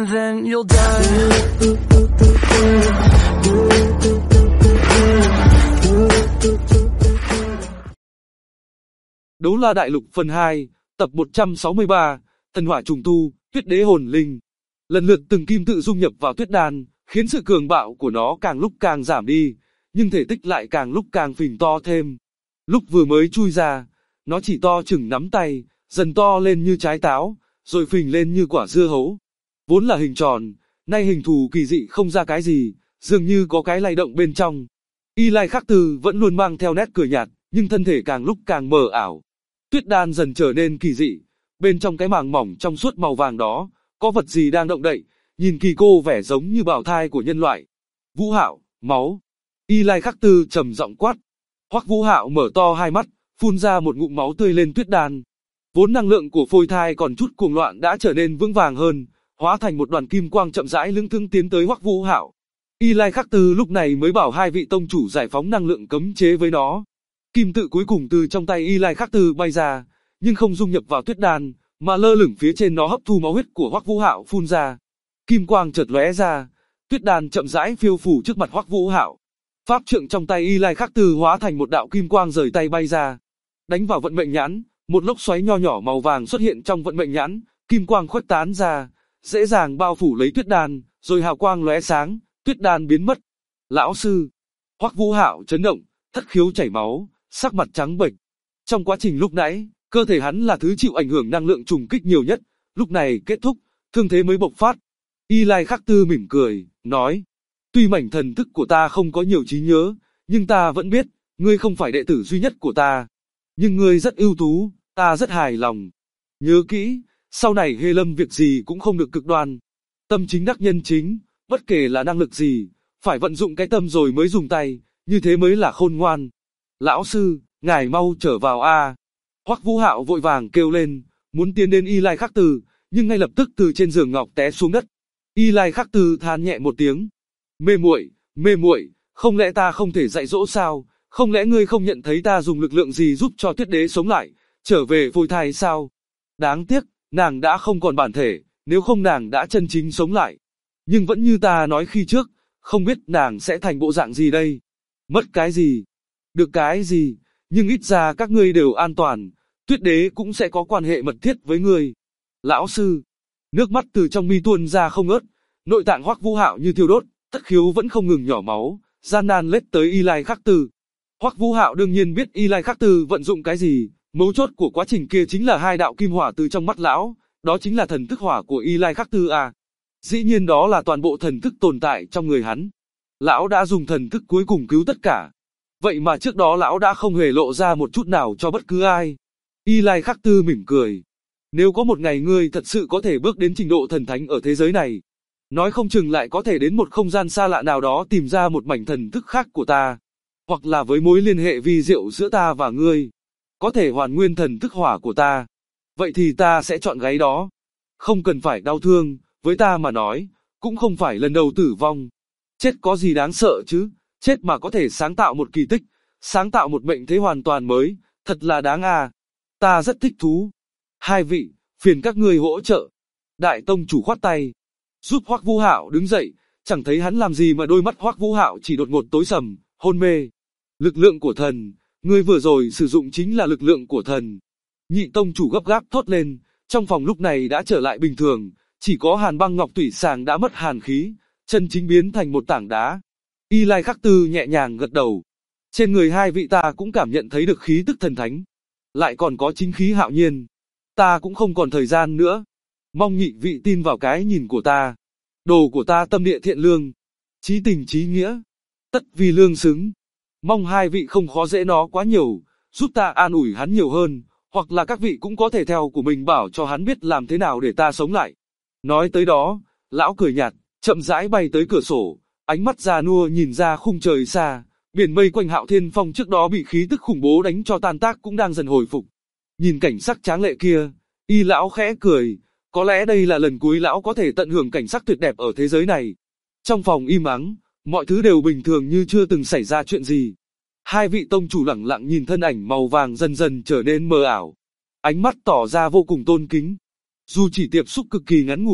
and then you'll die. Đấu La Đại Lục phần 2, tập 163, Thần Hỏa Trùng Tu, Tuyết Đế Hồn Linh. Lần lượt từng kim tự dung nhập vào tuyết đan, khiến sự cường bạo của nó càng lúc càng giảm đi, nhưng thể tích lại càng lúc càng phình to thêm. Lúc vừa mới chui ra, nó chỉ to chừng nắm tay, dần to lên như trái táo, rồi phình lên như quả dưa hấu. Vốn là hình tròn, nay hình thù kỳ dị không ra cái gì, dường như có cái lay động bên trong. Y Lai Khắc Tư vẫn luôn mang theo nét cười nhạt, nhưng thân thể càng lúc càng mờ ảo. Tuyết đan dần trở nên kỳ dị, bên trong cái màng mỏng trong suốt màu vàng đó, có vật gì đang động đậy, nhìn kỳ cô vẻ giống như bào thai của nhân loại. Vũ Hạo, máu. Y Lai Khắc Tư trầm giọng quát. Hoắc Vũ Hạo mở to hai mắt, phun ra một ngụm máu tươi lên tuyết đan. Vốn năng lượng của phôi thai còn chút cuồng loạn đã trở nên vững vàng hơn, hóa thành một đoàn kim quang chậm rãi lững thững tiến tới Hoắc Vũ Hạo. Y Lai Khắc Tư lúc này mới bảo hai vị tông chủ giải phóng năng lượng cấm chế với nó. Kim tự cuối cùng từ trong tay Y Lai Khắc Tư bay ra, nhưng không dung nhập vào tuyết đan, mà lơ lửng phía trên nó hấp thu máu huyết của Hoắc Vũ Hạo phun ra. Kim quang chợt lóe ra, tuyết đan chậm rãi phiêu phù trước mặt Hoắc Vũ Hạo. Pháp trượng trong tay Y Lai Khắc Tư hóa thành một đạo kim quang rời tay bay ra, đánh vào vận mệnh nhãn, một lốc xoáy nho nhỏ màu vàng xuất hiện trong vận mệnh nhãn, kim quang khuếch tán ra, dễ dàng bao phủ lấy tuyết đan, rồi hào quang lóe sáng, tuyết đan biến mất. Lão sư, Hoắc Vũ Hạo chấn động, thất khiếu chảy máu, sắc mặt trắng bệch. Trong quá trình lúc nãy, cơ thể hắn là thứ chịu ảnh hưởng năng lượng trùng kích nhiều nhất, lúc này kết thúc, thương thế mới bộc phát. Y Lai Khắc Tư mỉm cười, nói, tuy mảnh thần thức của ta không có nhiều trí nhớ, nhưng ta vẫn biết, ngươi không phải đệ tử duy nhất của ta. Nhưng ngươi rất ưu tú, ta rất hài lòng. Nhớ kỹ, sau này Hê Lâm việc gì cũng không được cực đoan. Tâm chính đắc nhân chính, bất kể là năng lực gì, phải vận dụng cái tâm rồi mới dùng tay, như thế mới là khôn ngoan. Lão sư, ngài mau trở vào a. Hoắc Vũ Hạo vội vàng kêu lên, muốn tiến đến Y Lai Khắc Tư, nhưng ngay lập tức từ trên giường ngọc té xuống đất. Y Lai Khắc Tư than nhẹ một tiếng. Mê muội, không lẽ ta không thể dạy dỗ sao? Không lẽ ngươi không nhận thấy ta dùng lực lượng gì giúp cho Tuyết Đế sống lại, trở về phôi thai sao? Đáng tiếc, nàng đã không còn bản thể, nếu không nàng đã chân chính sống lại. Nhưng vẫn như ta nói khi trước, không biết nàng sẽ thành bộ dạng gì đây? Mất cái gì? Được cái gì? Nhưng ít ra các ngươi đều an toàn, Tuyết Đế cũng sẽ có quan hệ mật thiết với ngươi. Lão sư, nước mắt từ trong mi tuôn ra không ngớt, nội tạng Hoắc Vũ Hạo như thiêu đốt, thất khiếu vẫn không ngừng nhỏ máu, gian nan lết tới Y Lai Khắc Tư. Hoắc Vũ Hạo đương nhiên biết Y Lai Khắc Tư vận dụng cái gì, mấu chốt của quá trình kia chính là hai đạo kim hỏa từ trong mắt lão, đó chính là thần thức hỏa của Y Lai Khắc Tư à. Dĩ nhiên đó là toàn bộ thần thức tồn tại trong người hắn. Lão đã dùng thần thức cuối cùng cứu tất cả. Vậy mà trước đó lão đã không hề lộ ra một chút nào cho bất cứ ai. Y Lai Khắc Tư mỉm cười. Nếu có một ngày ngươi thật sự có thể bước đến trình độ thần thánh ở thế giới này, nói không chừng lại có thể đến một không gian xa lạ nào đó tìm ra một mảnh thần thức khác của ta. Hoặc là với mối liên hệ vi diệu giữa ta và ngươi, có thể hoàn nguyên thần thức hỏa của ta. Vậy thì ta sẽ chọn gáy đó. Không cần phải đau thương, với ta mà nói, cũng không phải lần đầu tử vong. Chết có gì đáng sợ chứ, chết mà có thể sáng tạo một kỳ tích, sáng tạo một mệnh thế hoàn toàn mới, thật là đáng à. Ta rất thích thú. Hai vị, phiền các ngươi hỗ trợ. Đại tông chủ khoát tay, giúp Hoắc Vũ Hạo đứng dậy, chẳng thấy hắn làm gì mà đôi mắt Hoắc Vũ Hạo chỉ đột ngột tối sầm, hôn mê. Lực lượng của thần, ngươi vừa rồi sử dụng chính là lực lượng của thần. Nhị tông chủ gấp gáp thốt lên, trong phòng lúc này đã trở lại bình thường, chỉ có Hàn Băng Ngọc Tủy Sàng đã mất hàn khí, chân chính biến thành một tảng đá. Y Lai Khắc Tư nhẹ nhàng gật đầu. Trên người hai vị ta cũng cảm nhận thấy được khí tức thần thánh, lại còn có chính khí hạo nhiên. Ta cũng không còn thời gian nữa, mong nhị vị tin vào cái nhìn của ta. Đồ của ta tâm địa thiện lương, chí tình chí nghĩa, tất vì lương xứng. Mong hai vị không khó dễ nó quá nhiều, giúp ta an ủi hắn nhiều hơn, hoặc là các vị cũng có thể theo của mình bảo cho hắn biết làm thế nào để ta sống lại. Nói tới đó, lão cười nhạt, chậm rãi bay tới cửa sổ, ánh mắt già nua nhìn ra khung trời xa, biển mây quanh Hạo Thiên Phong trước đó bị khí tức khủng bố đánh cho tan tác cũng đang dần hồi phục. Nhìn cảnh sắc tráng lệ kia, Y lão khẽ cười, có lẽ đây là lần cuối lão có thể tận hưởng cảnh sắc tuyệt đẹp ở thế giới này. Trong phòng im ắng, mọi thứ đều bình thường như chưa từng xảy ra chuyện gì. Hai vị tông chủ lẳng lặng nhìn thân ảnh màu vàng dần dần trở nên mờ ảo. Ánh mắt tỏ ra vô cùng tôn kính. Dù chỉ tiếp xúc cực kỳ ngắn ngủi,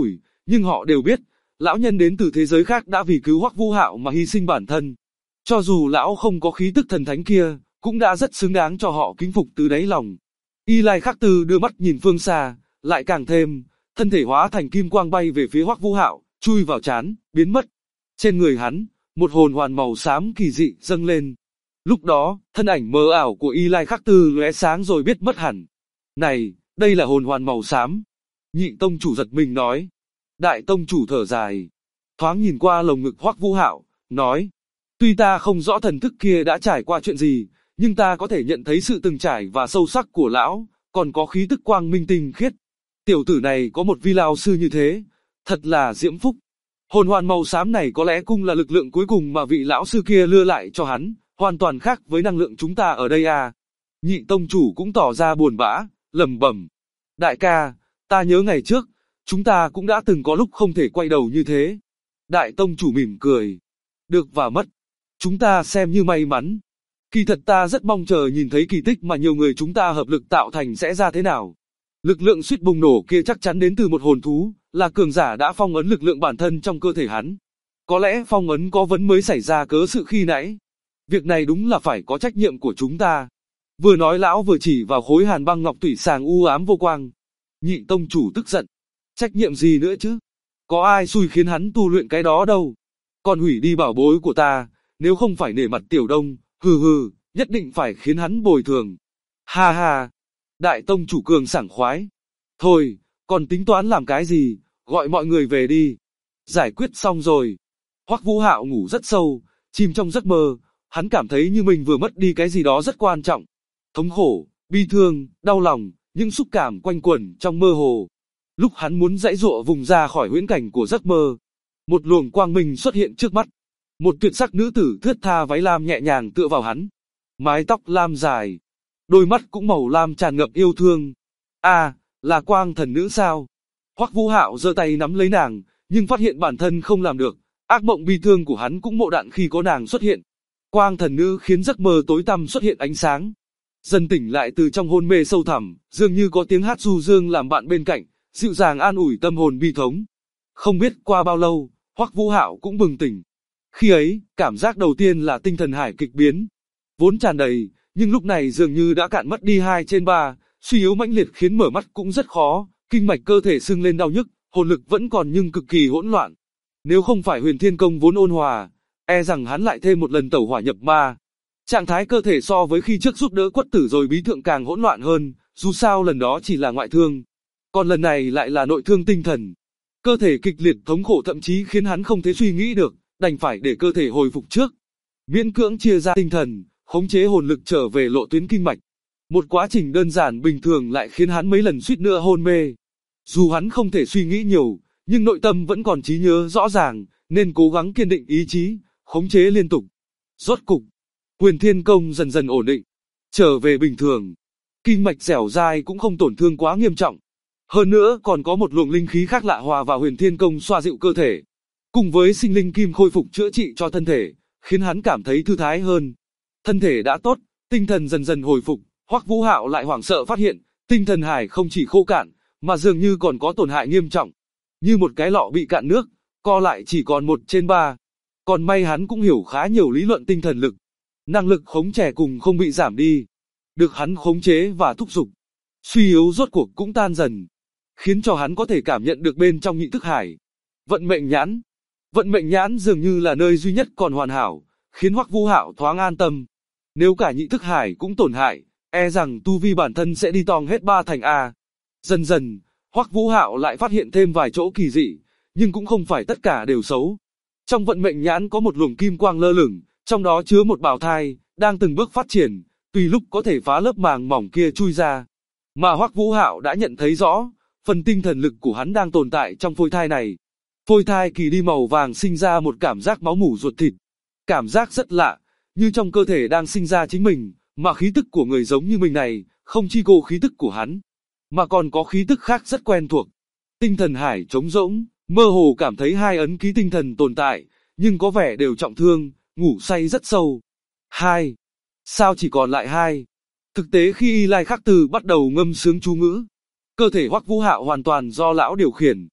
nhưng họ đều biết, lão nhân đến từ thế giới khác đã vì cứu Hoắc Vũ Hạo mà hy sinh bản thân. Cho dù lão không có khí tức thần thánh kia, cũng đã rất xứng đáng cho họ kính phục từ đáy lòng. Y Lai Khắc Tư đưa mắt nhìn phương xa, lại càng thêm, thân thể hóa thành kim quang bay về phía Hoắc Vũ Hạo, chui vào trán, biến mất. Trên người hắn, một hồn hoàn màu xám kỳ dị dâng lên. Lúc đó, thân ảnh mờ ảo của Y Lai Khắc Tư lóe sáng rồi biết mất hẳn. Này, đây là hồn hoàn màu xám. Nhị tông chủ giật mình nói. Đại tông chủ thở dài, thoáng nhìn qua lồng ngực Hoắc Vũ Hạo, nói: tuy ta không rõ thần thức kia đã trải qua chuyện gì, nhưng ta có thể nhận thấy sự từng trải và sâu sắc của lão, còn có khí tức quang minh tinh khiết. Tiểu tử này có một vi lão sư như thế, thật là diễm phúc. Hồn hoàn màu xám này có lẽ cũng là lực lượng cuối cùng mà vị lão sư kia đưa lại cho hắn, hoàn toàn khác với năng lượng chúng ta ở đây à. Nhị tông chủ cũng tỏ ra buồn bã, lẩm bẩm: đại ca, ta nhớ ngày trước, chúng ta cũng đã từng có lúc không thể quay đầu như thế. Đại tông chủ mỉm cười: được và mất, chúng ta xem như may mắn. Kỳ thật ta rất mong chờ nhìn thấy kỳ tích mà nhiều người chúng ta hợp lực tạo thành sẽ ra thế nào. Lực lượng suýt bùng nổ kia chắc chắn đến từ một hồn thú, là cường giả đã phong ấn lực lượng bản thân trong cơ thể hắn. Có lẽ phong ấn có vấn mới xảy ra cớ sự khi nãy. Việc này đúng là phải có trách nhiệm của chúng ta. Vừa nói lão vừa chỉ vào khối hàn băng ngọc thủy sàng u ám vô quang. Nhị tông chủ tức giận: trách nhiệm gì nữa chứ? Có ai xui khiến hắn tu luyện cái đó đâu. Còn hủy đi bảo bối của ta, nếu không phải nể mặt Tiểu Đông, nhất định phải khiến hắn bồi thường. Ha ha. Đại tông chủ cường sảng khoái. Thôi, còn tính toán làm cái gì, gọi mọi người về đi. Giải quyết xong rồi. Hoắc Vũ Hạo ngủ rất sâu, chìm trong giấc mơ, hắn cảm thấy như mình vừa mất đi cái gì đó rất quan trọng. Thống khổ, bi thương, đau lòng, những xúc cảm quanh quẩn trong mơ hồ. Lúc hắn muốn giãy giụa vùng ra khỏi huyễn cảnh của giấc mơ, một luồng quang minh xuất hiện trước mắt. Một tuyệt sắc nữ tử thướt tha váy lam nhẹ nhàng tựa vào hắn. Mái tóc lam dài, đôi mắt cũng màu lam tràn ngập yêu thương. À, là Quang thần nữ sao? Hoắc Vũ Hạo giơ tay nắm lấy nàng, nhưng phát hiện bản thân không làm được. Ác mộng bi thương của hắn cũng mộ đạn khi có nàng xuất hiện. Quang thần nữ khiến giấc mơ tối tăm xuất hiện ánh sáng. Dần tỉnh lại từ trong hôn mê sâu thẳm, dường như có tiếng hát du dương làm bạn bên cạnh, dịu dàng an ủi tâm hồn bi thống. Không biết qua bao lâu, Hoắc Vũ Hạo cũng bừng tỉnh. Khi ấy, cảm giác đầu tiên là tinh thần hải kịch biến. Vốn tràn đầy, nhưng lúc này dường như đã cạn mất đi 2/3, suy yếu mãnh liệt khiến mở mắt cũng rất khó, kinh mạch cơ thể sưng lên đau nhức, hồn lực vẫn còn nhưng cực kỳ hỗn loạn. Nếu không phải Huyền Thiên Công vốn ôn hòa, e rằng hắn lại thêm một lần tẩu hỏa nhập ma. Trạng thái cơ thể so với khi trước giúp đỡ Quất Tử rồi bí thượng càng hỗn loạn hơn, dù sao lần đó chỉ là ngoại thương, còn lần này lại là nội thương tinh thần. Cơ thể kịch liệt thống khổ thậm chí khiến hắn không thể suy nghĩ được, đành phải để cơ thể hồi phục trước. Miễn cưỡng chia ra tinh thần, khống chế hồn lực trở về lộ tuyến kinh mạch. Một quá trình đơn giản bình thường lại khiến hắn mấy lần suýt nữa hôn mê. Dù hắn không thể suy nghĩ nhiều, nhưng nội tâm vẫn còn trí nhớ rõ ràng, nên cố gắng kiên định ý chí, khống chế liên tục. Rốt cục, Huyền Thiên Công dần dần ổn định, trở về bình thường. Kinh mạch dẻo dai cũng không tổn thương quá nghiêm trọng. Hơn nữa còn có một luồng linh khí khác lạ hòa vào Huyền Thiên Công xoa dịu cơ thể. Cùng với sinh linh kim khôi phục chữa trị cho thân thể, khiến hắn cảm thấy thư thái hơn. Thân thể đã tốt, tinh thần dần dần hồi phục, Hoắc Vũ Hạo lại hoảng sợ phát hiện, tinh thần hải không chỉ khô cạn, mà dường như còn có tổn hại nghiêm trọng. Như một cái lọ bị cạn nước, co lại chỉ còn 1/3. Còn may hắn cũng hiểu khá nhiều lý luận tinh thần lực. Năng lực khống chế cùng không bị giảm đi. Được hắn khống chế và thúc giục. Suy yếu rốt cuộc cũng tan dần. Khiến cho hắn có thể cảm nhận được bên trong nhị thức hải. Vận mệnh nhãn. Vận mệnh nhãn dường như là nơi duy nhất còn hoàn hảo, khiến Hoắc Vũ Hạo thoáng an tâm. Nếu cả nhị thức hải cũng tổn hại, e rằng tu vi bản thân sẽ đi tong hết 3 thành A. Dần dần, Hoắc Vũ Hạo lại phát hiện thêm vài chỗ kỳ dị, nhưng cũng không phải tất cả đều xấu. Trong vận mệnh nhãn có một luồng kim quang lơ lửng, trong đó chứa một bào thai, đang từng bước phát triển, tùy lúc có thể phá lớp màng mỏng kia chui ra. Mà Hoắc Vũ Hạo đã nhận thấy rõ, phần tinh thần lực của hắn đang tồn tại trong phôi thai này. Phôi thai kỳ đi màu vàng sinh ra một cảm giác máu mủ ruột thịt. Cảm giác rất lạ, như trong cơ thể đang sinh ra chính mình, mà khí tức của người giống như mình này, không chỉ có khí tức của hắn, mà còn có khí tức khác rất quen thuộc. Tinh thần hải trống rỗng, mơ hồ cảm thấy 2 ấn ký tinh thần tồn tại, nhưng có vẻ đều trọng thương, ngủ say rất sâu. 2. Sao chỉ còn lại 2? Thực tế khi Y Lai Khắc Tư bắt đầu ngâm sướng chú ngữ, cơ thể Hoắc Vũ Hạo hoàn toàn do lão điều khiển.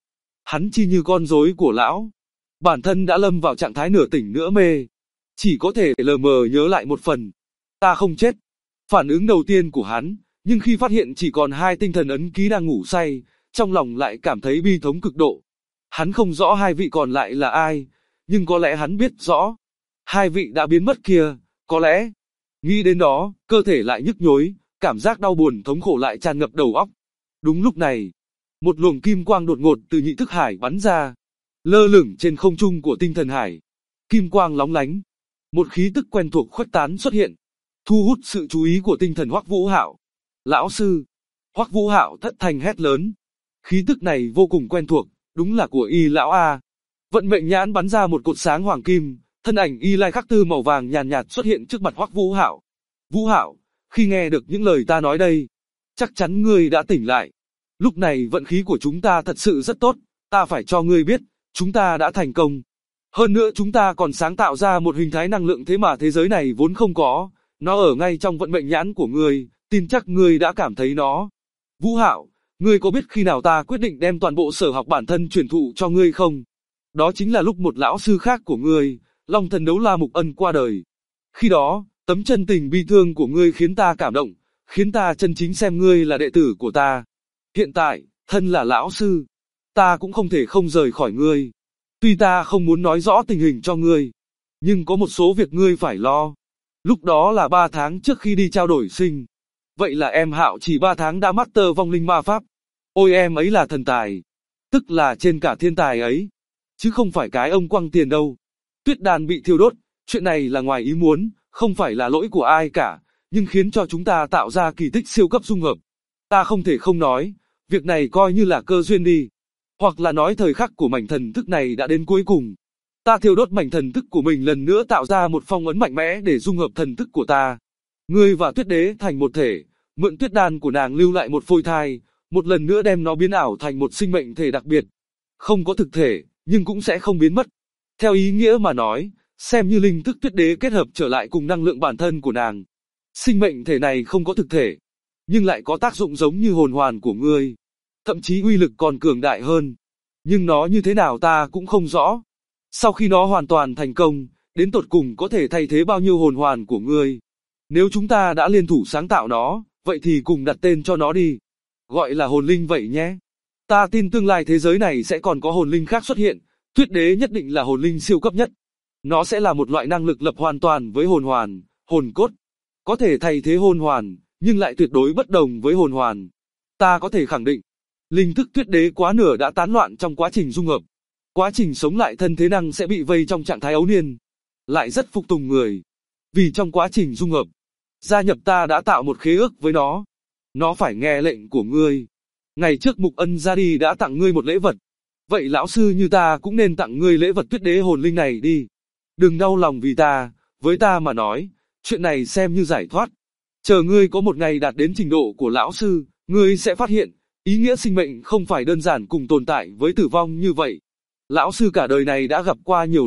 Hắn chi như con rối của lão. Bản thân đã lâm vào trạng thái nửa tỉnh nửa mê. Chỉ có thể lờ mờ nhớ lại một phần. Ta không chết. Phản ứng đầu tiên của hắn, nhưng khi phát hiện chỉ còn 2 tinh thần ấn ký đang ngủ say, trong lòng lại cảm thấy bi thống cực độ. Hắn không rõ 2 vị còn lại là ai, nhưng có lẽ hắn biết rõ. 2 vị đã biến mất kia, có lẽ. Nghĩ đến đó, cơ thể lại nhức nhối, cảm giác đau buồn thống khổ lại tràn ngập đầu óc. Đúng lúc này, một luồng kim quang đột ngột từ nhị thức hải bắn ra, lơ lửng trên không trung của tinh thần hải. Kim quang lóng lánh, một khí tức quen thuộc khuếch tán xuất hiện, thu hút sự chú ý của tinh thần Hoắc Vũ Hạo. Lão sư! Hoắc Vũ Hạo thất thanh hét lớn. Khí tức này vô cùng quen thuộc, đúng là của Y lão a. Vận mệnh nhãn bắn ra một cột sáng hoàng kim, thân ảnh Y Lai Khắc Tư màu vàng nhàn nhạt xuất hiện trước mặt Hoắc Vũ Hạo. Vũ Hạo, khi nghe được những lời ta nói đây, chắc chắn ngươi đã tỉnh lại. Lúc này vận khí của chúng ta thật sự rất tốt, ta phải cho ngươi biết, chúng ta đã thành công. Hơn nữa chúng ta còn sáng tạo ra một hình thái năng lượng thế mà thế giới này vốn không có, nó ở ngay trong vận mệnh nhãn của ngươi, tin chắc ngươi đã cảm thấy nó. Vũ Hạo, ngươi có biết khi nào ta quyết định đem toàn bộ sở học bản thân truyền thụ cho ngươi không? Đó chính là lúc một lão sư khác của ngươi, Long Thần Đấu La Mục Ân qua đời. Khi đó, tấm chân tình bi thương của ngươi khiến ta cảm động, khiến ta chân chính xem ngươi là đệ tử của ta. Hiện tại, thân là lão sư, ta cũng không thể không rời khỏi ngươi. Tuy ta không muốn nói rõ tình hình cho ngươi, nhưng có một số việc ngươi phải lo. Lúc đó là 3 tháng trước khi đi trao đổi sinh. Vậy là em Hạo chỉ 3 tháng đã master vong linh ma pháp. Ôi em ấy là thần tài. Tức là trên cả thiên tài ấy. Chứ không phải cái ông quăng tiền đâu. Tuyết đàn bị thiêu đốt, chuyện này là ngoài ý muốn, không phải là lỗi của ai cả, nhưng khiến cho chúng ta tạo ra kỳ tích siêu cấp dung hợp. Ta không thể không nói, việc này coi như là cơ duyên đi. Hoặc là nói thời khắc của mảnh thần thức này đã đến cuối cùng. Ta thiêu đốt mảnh thần thức của mình lần nữa tạo ra một phong ấn mạnh mẽ để dung hợp thần thức của ta. Ngươi và Tuyết Đế thành một thể, mượn tuyết đan của nàng lưu lại một phôi thai, một lần nữa đem nó biến ảo thành một sinh mệnh thể đặc biệt. Không có thực thể, nhưng cũng sẽ không biến mất. Theo ý nghĩa mà nói, xem như linh thức Tuyết Đế kết hợp trở lại cùng năng lượng bản thân của nàng. Sinh mệnh thể này không có thực thể, nhưng lại có tác dụng giống như hồn hoàn của ngươi. Thậm chí uy lực còn cường đại hơn. Nhưng nó như thế nào ta cũng không rõ. Sau khi nó hoàn toàn thành công, đến tột cùng có thể thay thế bao nhiêu hồn hoàn của ngươi. Nếu chúng ta đã liên thủ sáng tạo nó, vậy thì cùng đặt tên cho nó đi. Gọi là hồn linh vậy nhé. Ta tin tương lai thế giới này sẽ còn có hồn linh khác xuất hiện. Tuyết Đế nhất định là hồn linh siêu cấp nhất. Nó sẽ là một loại năng lực lập hoàn toàn với hồn hoàn, hồn cốt. Có thể thay thế hồn hoàn, nhưng lại tuyệt đối bất đồng với hồn hoàn. Ta có thể khẳng định, linh thức Tuyết Đế quá nửa đã tán loạn trong quá trình dung hợp. Quá trình sống lại thân thế năng sẽ bị vây trong trạng thái ấu niên. Lại rất phục tùng người. Vì trong quá trình dung hợp, gia nhập ta đã tạo một khế ước với nó. Nó phải nghe lệnh của ngươi. Ngày trước Mục Ân ra đi đã tặng ngươi một lễ vật. Vậy lão sư như ta cũng nên tặng ngươi lễ vật Tuyết Đế hồn linh này đi. Đừng đau lòng vì ta, với ta mà nói, chuyện này xem như giải thoát. Chờ ngươi có một ngày đạt đến trình độ của lão sư, ngươi sẽ phát hiện, ý nghĩa sinh mệnh không phải đơn giản cùng tồn tại với tử vong như vậy. Lão sư cả đời này đã gặp qua nhiều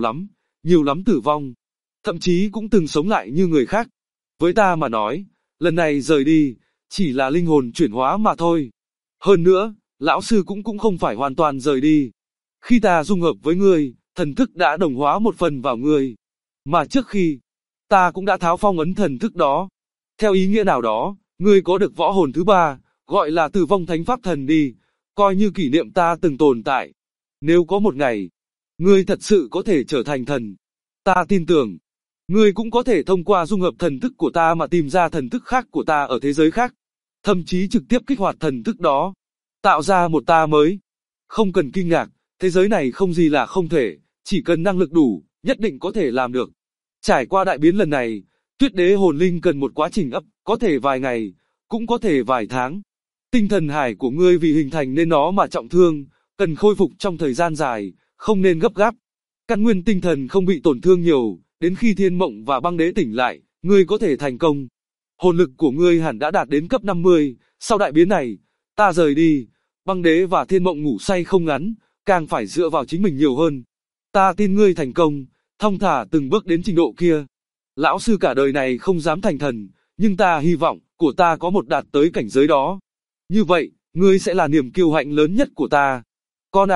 lắm tử vong. Thậm chí cũng từng sống lại như người khác. Với ta mà nói, lần này rời đi, chỉ là linh hồn chuyển hóa mà thôi. Hơn nữa, lão sư cũng không phải hoàn toàn rời đi. Khi ta dung hợp với ngươi, thần thức đã đồng hóa một phần vào ngươi. Mà trước khi, ta cũng đã tháo phong ấn thần thức đó. Theo ý nghĩa nào đó, ngươi có được võ hồn thứ 3, gọi là Tử Vong Thánh Pháp Thần đi, coi như kỷ niệm ta từng tồn tại. Nếu có một ngày, ngươi thật sự có thể trở thành thần, ta tin tưởng, ngươi cũng có thể thông qua dung hợp thần thức của ta mà tìm ra thần thức khác của ta ở thế giới khác. Thậm chí trực tiếp kích hoạt thần thức đó, tạo ra một ta mới. Không cần kinh ngạc, thế giới này không gì là không thể, chỉ cần năng lực đủ, nhất định có thể làm được. Trải qua đại biến lần này, Tuyết Đế hồn linh cần một quá trình ấp, có thể vài ngày, cũng có thể vài tháng. Tinh thần hải của ngươi vì hình thành nên nó mà trọng thương, cần khôi phục trong thời gian dài, không nên gấp gáp. Căn nguyên tinh thần không bị tổn thương nhiều, đến khi Thiên Mộng và Băng Đế tỉnh lại, ngươi có thể thành công. Hồn lực của ngươi hẳn đã đạt đến cấp 50, sau đại biến này, ta rời đi, Băng Đế và Thiên Mộng ngủ say không ngắn, càng phải dựa vào chính mình nhiều hơn. Ta tin ngươi thành công, thong thả từng bước đến trình độ kia. Lão sư cả đời này không dám thành thần, nhưng ta hy vọng, của ta có một đạt tới cảnh giới đó. Như vậy, ngươi sẽ là niềm kiêu hãnh lớn nhất của ta. Con à,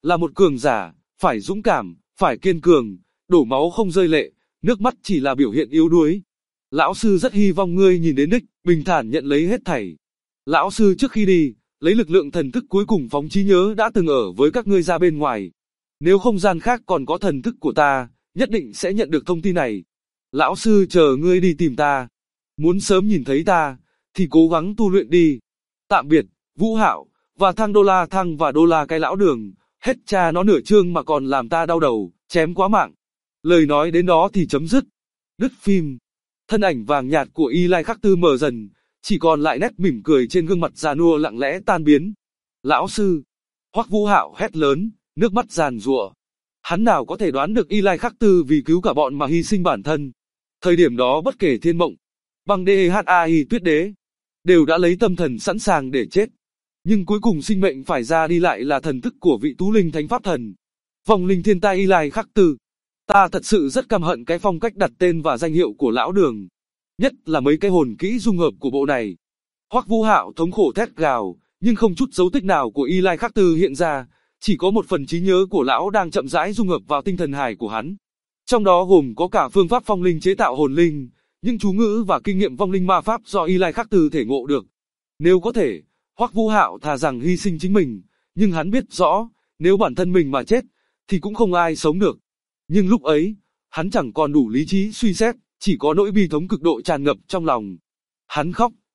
là một cường giả, phải dũng cảm, phải kiên cường, đổ máu không rơi lệ, nước mắt chỉ là biểu hiện yếu đuối. Lão sư rất hy vọng ngươi nhìn đến đích, bình thản nhận lấy hết thảy. Lão sư trước khi đi, lấy lực lượng thần thức cuối cùng phóng trí nhớ đã từng ở với các ngươi ra bên ngoài. Nếu không gian khác còn có thần thức của ta, nhất định sẽ nhận được thông tin này. Lão sư chờ ngươi đi tìm ta. Muốn sớm nhìn thấy ta, thì cố gắng tu luyện đi. Tạm biệt, Vũ Hạo, và thang và đô la cái lão đường, hết cha nó nửa chương mà còn làm ta đau đầu, chém quá mạng. Lời nói đến đó thì chấm dứt. Đứt phim. Thân ảnh vàng nhạt của Y Lai Khắc Tư mờ dần, chỉ còn lại nét mỉm cười trên gương mặt già nua lặng lẽ tan biến. Lão sư! Hoắc Vũ Hạo hét lớn, nước mắt giàn giụa. Hắn nào có thể đoán được Y Lai Khắc Tư vì cứu cả bọn mà hy sinh bản thân. Thời điểm đó bất kể Thiên Mộng, Băng Đế hay Tuyết Đế, đều đã lấy tâm thần sẵn sàng để chết. Nhưng cuối cùng sinh mệnh phải ra đi lại là thần thức của vị Tú Linh Thánh Pháp Thần. Vong linh thiên tai Y Lai Khắc Tư. Ta thật sự rất căm hận cái phong cách đặt tên và danh hiệu của lão đường. Nhất là mấy cái hồn kỹ dung hợp của bộ này. Hoắc Vũ Hạo thống khổ thét gào, nhưng không chút dấu tích nào của Y Lai Khắc Tư hiện ra, chỉ có một phần trí nhớ của lão đang chậm rãi dung hợp vào tinh thần hài của hắn. Trong đó gồm có cả phương pháp phong linh chế tạo hồn linh, những chú ngữ và kinh nghiệm vong linh ma pháp do Y Lai Khắc Tư thể ngộ được. Nếu có thể, Hoắc Vũ Hạo thà rằng hy sinh chính mình, nhưng hắn biết rõ, nếu bản thân mình mà chết, thì cũng không ai sống được. Nhưng lúc ấy, hắn chẳng còn đủ lý trí suy xét, chỉ có nỗi bi thống cực độ tràn ngập trong lòng. Hắn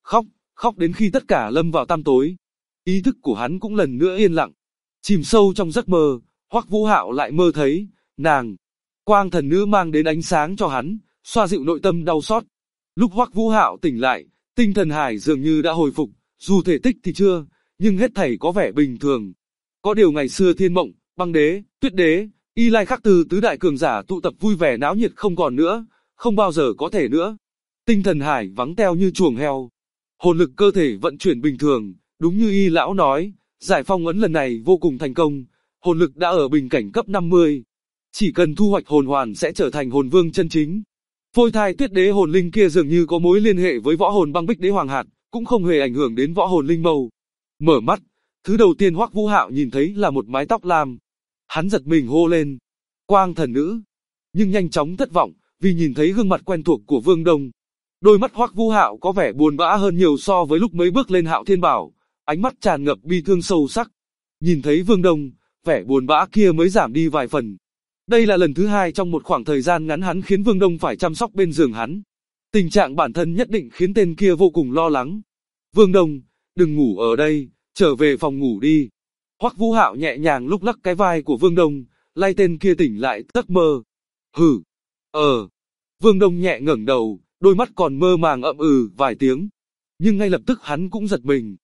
khóc đến khi tất cả lâm vào tăm tối. Ý thức của hắn cũng lần nữa yên lặng. Chìm sâu trong giấc mơ, Hoắc Vũ Hạo lại mơ thấy, nàng, Quang Thần Nữ mang đến ánh sáng cho hắn, xoa dịu nội tâm đau xót. Lúc Hoắc Vũ Hạo tỉnh lại, tinh thần hải dường như đã hồi phục, dù thể tích thì chưa, nhưng hết thảy có vẻ bình thường. Có điều ngày xưa Thiên Mộng, Băng Đế, Tuyết Đế, Y Lai Khắc Tư tứ đại cường giả tụ tập vui vẻ náo nhiệt không còn nữa, không bao giờ có thể nữa. Tinh thần hải vắng teo như chuồng heo. Hồn lực cơ thể vận chuyển bình thường, đúng như Y lão nói, giải phong ấn lần này vô cùng thành công, hồn lực đã ở bình cảnh cấp 50. Chỉ cần thu hoạch hồn hoàn sẽ trở thành hồn vương chân chính. Phôi thai Tuyết Đế hồn linh kia dường như có mối liên hệ với võ hồn Băng Bích Đế Hoàng Hạt, cũng không hề ảnh hưởng đến võ hồn linh mâu. Mở mắt, thứ đầu tiên Hoắc Vũ Hạo nhìn thấy là một mái tóc lam. Hắn giật mình hô lên, Quang Thần Nữ, nhưng nhanh chóng thất vọng, vì nhìn thấy gương mặt quen thuộc của Vương Đông. Đôi mắt Hoắc Vũ Hạo có vẻ buồn bã hơn nhiều so với lúc mới bước lên Hạo Thiên Bảo, ánh mắt tràn ngập bi thương sâu sắc. Nhìn thấy Vương Đông, vẻ buồn bã kia mới giảm đi vài phần. Đây là lần thứ hai trong một khoảng thời gian ngắn hắn khiến Vương Đông phải chăm sóc bên giường hắn. Tình trạng bản thân nhất định khiến tên kia vô cùng lo lắng. Vương Đông, đừng ngủ ở đây, trở về phòng ngủ đi. Hoắc Vũ Hạo nhẹ nhàng lúc lắc cái vai của Vương Đông, lay tên kia tỉnh lại giấc mơ. Hừ, Vương Đông nhẹ ngẩng đầu, đôi mắt còn mơ màng vài tiếng. Nhưng ngay lập tức hắn cũng giật mình.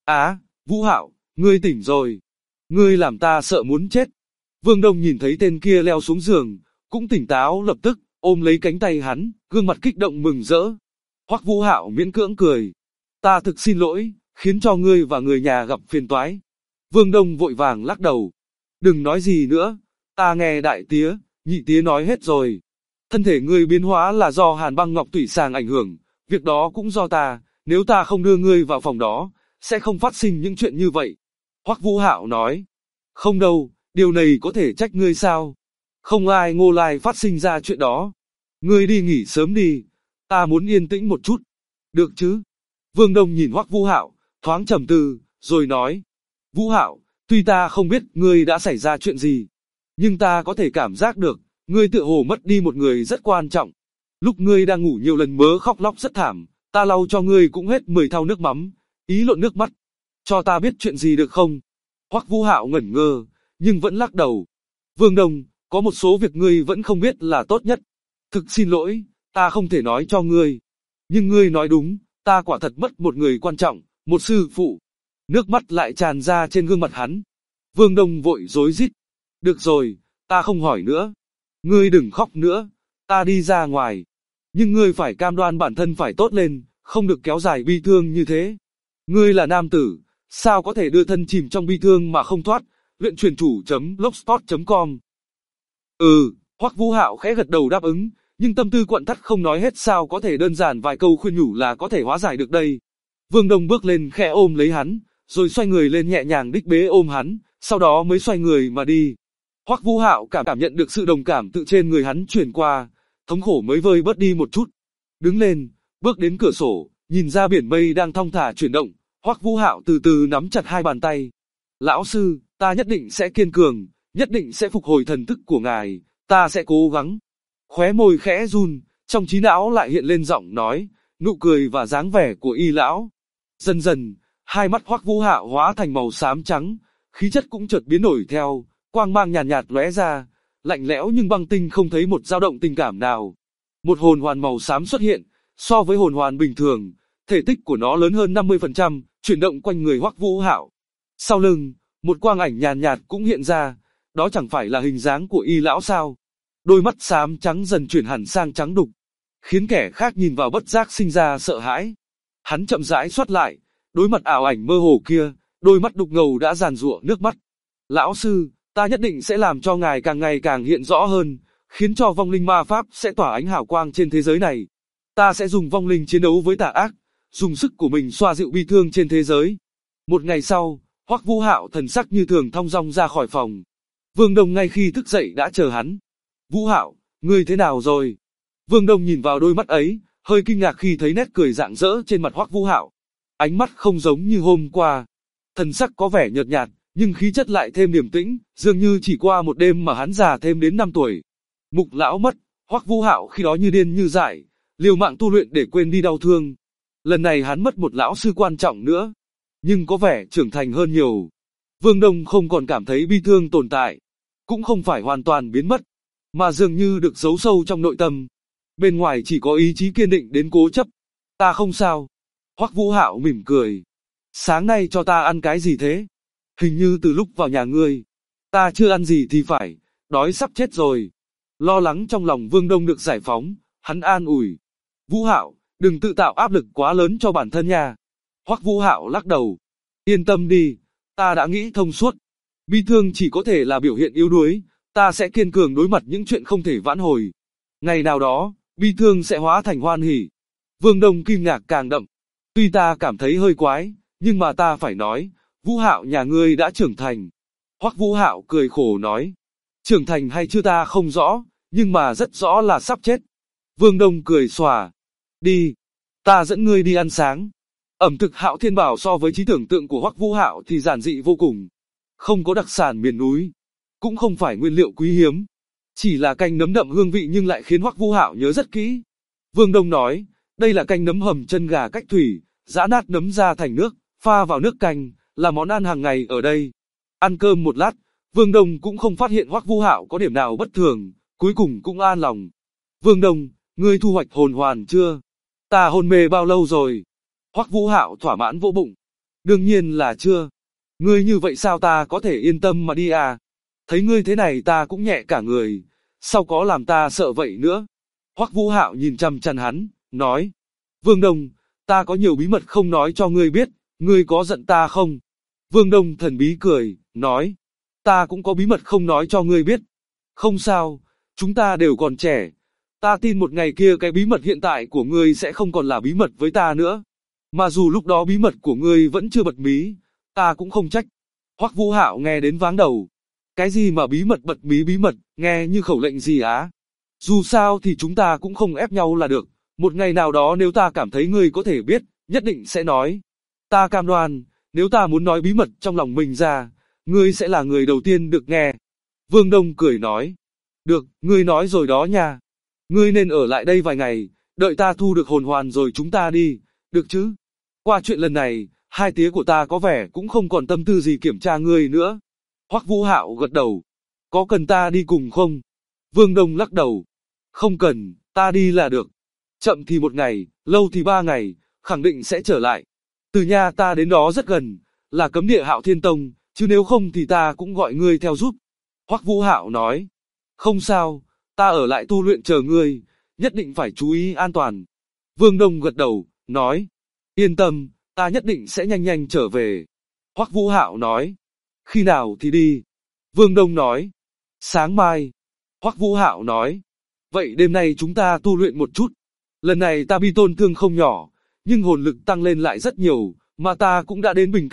Vũ Hạo, ngươi tỉnh rồi. Ngươi làm ta sợ muốn chết. Vương Đông nhìn thấy tên kia leo xuống giường, cũng tỉnh táo lập tức, ôm lấy cánh tay hắn, gương mặt kích động mừng rỡ. Hoắc Vũ Hạo miễn cưỡng cười. Ta thực xin lỗi, khiến cho ngươi và người nhà gặp phiền toái. Vương Đông vội vàng lắc đầu. Đừng nói gì nữa, ta nghe đại tía, nhị tía nói hết rồi. Thân thể ngươi biến hóa là do Hàn Băng Ngọc Tủy Sàng ảnh hưởng, việc đó cũng do ta, nếu ta không đưa ngươi vào phòng đó, sẽ không phát sinh những chuyện như vậy. Hoắc Vũ Hạo nói. Không đâu, điều này có thể trách ngươi sao? Không ai Ngô Lai phát sinh ra chuyện đó. Ngươi đi nghỉ sớm đi, ta muốn yên tĩnh một chút. Được chứ? Vương Đông nhìn Hoắc Vũ Hạo, thoáng trầm tư, rồi nói. Vũ Hạo, tuy ta không biết ngươi đã xảy ra chuyện gì, nhưng ta có thể cảm giác được, ngươi tựa hồ mất đi một người rất quan trọng. Lúc ngươi đang ngủ nhiều lần mớ khóc lóc rất thảm, ta lau cho ngươi cũng hết 10 thau nước mắm, ý lộn nước mắt. Cho ta biết chuyện gì được không? Hoắc Vũ Hạo ngẩn ngơ, nhưng vẫn lắc đầu. Vương Đông, có một số việc ngươi vẫn không biết là tốt nhất. Thực xin lỗi, ta không thể nói cho ngươi. Nhưng ngươi nói đúng, ta quả thật mất một người quan trọng, một sư phụ. Nước mắt lại tràn ra trên gương mặt hắn. Vương Đông vội rối rít. Được rồi, ta không hỏi nữa. Ngươi đừng khóc nữa, ta đi ra ngoài. Nhưng ngươi phải cam đoan bản thân phải tốt lên, không được kéo dài bi thương như thế. Ngươi là nam tử, sao có thể đưa thân chìm trong bi thương mà không thoát? Luyện truyền chủ.blogspot.com. Hoắc Vũ Hạo khẽ gật đầu đáp ứng, nhưng tâm tư quặn thắt không nói hết, sao có thể đơn giản vài câu khuyên nhủ là có thể hóa giải được đây. Vương Đông bước lên khẽ ôm lấy hắn, rồi xoay người lên nhẹ nhàng đích bế ôm hắn, sau đó mới xoay người mà đi. Hoắc Vũ Hạo cảm nhận được sự đồng cảm tự trên người hắn truyền qua, thống khổ mới vơi bớt đi một chút. Đứng lên, bước đến cửa sổ, nhìn ra biển mây đang thong thả chuyển động, Hoắc Vũ Hạo từ từ nắm chặt hai bàn tay. Lão sư, ta nhất định sẽ kiên cường, nhất định sẽ phục hồi thần thức của ngài, ta sẽ cố gắng. Khóe môi khẽ run, trong trí não lại hiện lên giọng nói, nụ cười và dáng vẻ của Y lão. Dần dần, hai mắt Hoắc Vũ Hạo hóa thành màu xám trắng, khí chất cũng chợt biến đổi theo, quang mang nhàn nhạt lóe ra, lạnh lẽo nhưng băng tinh không thấy một dao động tình cảm nào. Một hồn hoàn màu xám xuất hiện, so với hồn hoàn bình thường, thể tích của nó lớn hơn 50%, chuyển động quanh người Hoắc Vũ Hạo. Sau lưng, một quang ảnh nhàn nhạt cũng hiện ra, đó chẳng phải là hình dáng của Y lão sao? Đôi mắt xám trắng dần chuyển hẳn sang trắng đục, khiến kẻ khác nhìn vào bất giác sinh ra sợ hãi. Hắn chậm rãi xoát lại, đối mặt ảo ảnh mơ hồ kia, đôi mắt đục ngầu đã giàn giụa nước mắt. Lão sư, ta nhất định sẽ làm cho ngài càng ngày càng hiện rõ hơn, khiến cho vong linh ma pháp sẽ tỏa ánh hào quang trên thế giới này. Ta sẽ dùng vong linh chiến đấu với tà ác, dùng sức của mình xoa dịu bi thương trên thế giới. Một ngày sau, Hoắc Vũ Hạo thần sắc như thường thong dong ra khỏi phòng. Vương Đông ngay khi thức dậy đã chờ hắn. Vũ Hạo, ngươi thế nào rồi? Vương Đông nhìn vào đôi mắt ấy, hơi kinh ngạc khi thấy nét cười rạng rỡ trên mặt Hoắc Vũ Hạo. Ánh mắt không giống như hôm qua. Thần sắc có vẻ nhợt nhạt, nhưng khí chất lại thêm điềm tĩnh, dường như chỉ qua một đêm mà hắn già thêm đến 5 tuổi. Mục lão mất, Hoắc Vũ Hạo khi đó như điên như dại, liều mạng tu luyện để quên đi đau thương. Lần này hắn mất một lão sư quan trọng nữa, nhưng có vẻ trưởng thành hơn nhiều. Vương Đông không còn cảm thấy bi thương tồn tại, cũng không phải hoàn toàn biến mất, mà dường như được giấu sâu trong nội tâm. Bên ngoài chỉ có ý chí kiên định đến cố chấp. Ta không sao. Hoắc Vũ Hạo mỉm cười. Sáng nay cho ta ăn cái gì thế? Hình như từ lúc vào nhà ngươi, ta chưa ăn gì thì phải, đói sắp chết rồi. Lo lắng trong lòng Vương Đông được giải phóng, hắn an ủi. Vũ Hạo, đừng tự tạo áp lực quá lớn cho bản thân nha. Hoắc Vũ Hạo lắc đầu. Yên tâm đi, ta đã nghĩ thông suốt. Bi thương chỉ có thể là biểu hiện yếu đuối, ta sẽ kiên cường đối mặt những chuyện không thể vãn hồi. Ngày nào đó, bi thương sẽ hóa thành hoan hỉ. Vương Đông kinh ngạc càng đậm. Tuy ta cảm thấy hơi quái, nhưng mà ta phải nói, Vũ Hạo nhà ngươi đã trưởng thành. Hoắc Vũ Hạo cười khổ nói. Trưởng thành hay chưa ta không rõ, nhưng mà rất rõ là sắp chết. Vương Đông cười xòa. Đi, ta dẫn ngươi đi ăn sáng. Ẩm thực Hạo Thiên Bảo so với trí tưởng tượng của Hoắc Vũ Hạo thì giản dị vô cùng. Không có đặc sản miền núi, cũng không phải nguyên liệu quý hiếm. Chỉ là canh nấm đậm hương vị nhưng lại khiến Hoắc Vũ Hạo nhớ rất kỹ. Vương Đông nói, đây là canh nấm hầm chân gà cách thủy, giã nát nấm ra thành nước, pha vào nước canh, là món ăn hàng ngày ở đây. Ăn cơm một lát, Vương Đông cũng không phát hiện Hoắc Vũ Hạo có điểm nào bất thường, cuối cùng cũng an lòng. Vương Đông, ngươi thu hoạch hồn hoàn chưa? Ta hôn mê bao lâu rồi? Hoắc Vũ Hạo thỏa mãn vỗ bụng. Đương nhiên là chưa. Ngươi như vậy sao ta có thể yên tâm mà đi à? Thấy ngươi thế này ta cũng nhẹ cả người, sao có làm ta sợ vậy nữa? Hoắc Vũ Hạo nhìn chằm chằm hắn, nói. Vương Đông, ta có nhiều bí mật không nói cho ngươi biết, ngươi có giận ta không? Vương Đông thần bí cười, nói. Ta cũng có bí mật không nói cho ngươi biết. Không sao, chúng ta đều còn trẻ. Ta tin một ngày kia cái bí mật hiện tại của ngươi sẽ không còn là bí mật với ta nữa. Mà dù lúc đó bí mật của ngươi vẫn chưa bật mí, ta cũng không trách. Hoắc Vũ Hạo nghe đến váng đầu. Cái gì mà bí mật bật mí bí mật, nghe như khẩu lệnh gì á? Dù sao thì chúng ta cũng không ép nhau là được. Một ngày nào đó nếu ta cảm thấy ngươi có thể biết, nhất định sẽ nói. Ta cam đoan, nếu ta muốn nói bí mật trong lòng mình ra, ngươi sẽ là người đầu tiên được nghe. Vương Đông cười nói. Được, ngươi nói rồi đó nha. Ngươi nên ở lại đây vài ngày, đợi ta thu được hồn hoàn rồi chúng ta đi, được chứ? Qua chuyện lần này, hai tía của ta có vẻ cũng không còn tâm tư gì kiểm tra ngươi nữa. Hoắc Vũ Hạo gật đầu. Có cần ta đi cùng không? Vương Đông lắc đầu. Không cần, ta đi là được. Chậm thì 1 ngày, lâu thì 3 ngày, khẳng định sẽ trở lại. Từ nhà ta đến đó rất gần, là cấm địa Hạo Thiên Tông, chứ nếu không thì ta cũng gọi ngươi theo giúp. Hoắc Vũ Hạo nói. Không sao, ta ở lại tu luyện chờ ngươi, nhất định phải chú ý an toàn. Vương Đông gật đầu, nói. Yên tâm, ta nhất định sẽ nhanh nhanh trở về. Hoắc Vũ Hạo nói. Khi nào thì đi? Vương Đông nói. Sáng mai. Hoắc Vũ Hạo nói. Vậy đêm nay chúng ta tu luyện một chút. Lần này ta bị tổn thương không nhỏ, nhưng hồn lực tăng lên lại rất nhiều, mà ta cũng đã đến bình cảnh,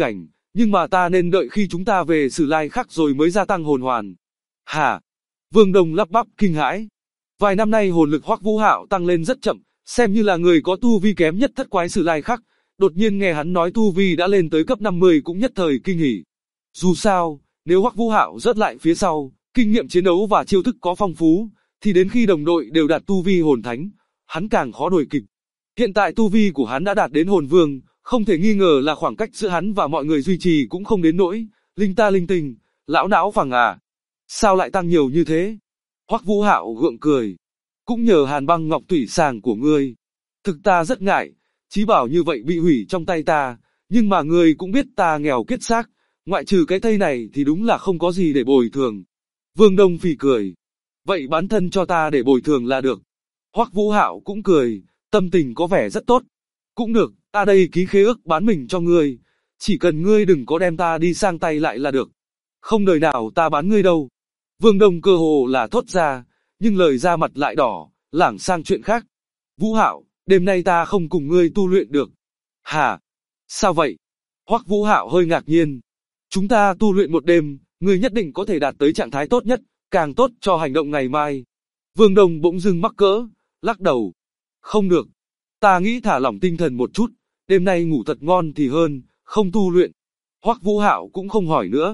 nhưng mà ta nên đợi khi chúng ta về Sử Lai Khắc rồi mới gia tăng hồn hoàn. Hả? Vương Đông lắp bắp kinh hãi. Vài năm nay hồn lực Hoắc Vũ Hạo tăng lên rất chậm, xem như là người có tu vi kém nhất thất quái Sử Lai Khắc. Đột nhiên nghe hắn nói tu vi đã lên tới cấp 50 cũng nhất thời kinh hỉ. Dù sao, nếu Hoắc Vũ Hạo rớt lại phía sau, kinh nghiệm chiến đấu và chiêu thức có phong phú, thì đến khi đồng đội đều đạt tu vi hồn thánh, hắn càng khó đuổi kịp. Hiện tại tu vi của hắn đã đạt đến hồn vương, không thể nghi ngờ là khoảng cách giữa hắn và mọi người duy trì cũng không đến nỗi linh ta linh tinh, lão não phẳng à. Sao lại tăng nhiều như thế? Hoắc Vũ Hạo gượng cười. Cũng nhờ Hàn Băng Ngọc Tủy Sàng của ngươi. Thực ta rất ngại, chí bảo như vậy bị hủy trong tay ta, nhưng mà ngươi cũng biết ta nghèo kiết xác, ngoại trừ cái thây này thì đúng là không có gì để bồi thường. Vương Đông phì cười. Vậy bán thân cho ta để bồi thường là được. Hoắc Vũ Hạo cũng cười, tâm tình có vẻ rất tốt. Cũng được, ta đây ký khế ước bán mình cho ngươi, chỉ cần ngươi đừng có đem ta đi sang tay lại là được. Không đời nào ta bán ngươi đâu. Vương Đông cơ hồ là thốt ra, nhưng lời ra mặt lại đỏ, lảng sang chuyện khác. Vũ Hạo, đêm nay ta không cùng ngươi tu luyện được. Hả? Sao vậy? Hoắc Vũ Hạo hơi ngạc nhiên. Chúng ta tu luyện một đêm, ngươi nhất định có thể đạt tới trạng thái tốt nhất, càng tốt cho hành động ngày mai. Vương Đông bỗng dưng mắc cỡ, lắc đầu. Không được. Ta nghĩ thả lỏng tinh thần một chút, đêm nay ngủ thật ngon thì hơn, không tu luyện. Hoắc Vũ Hạo cũng không hỏi nữa.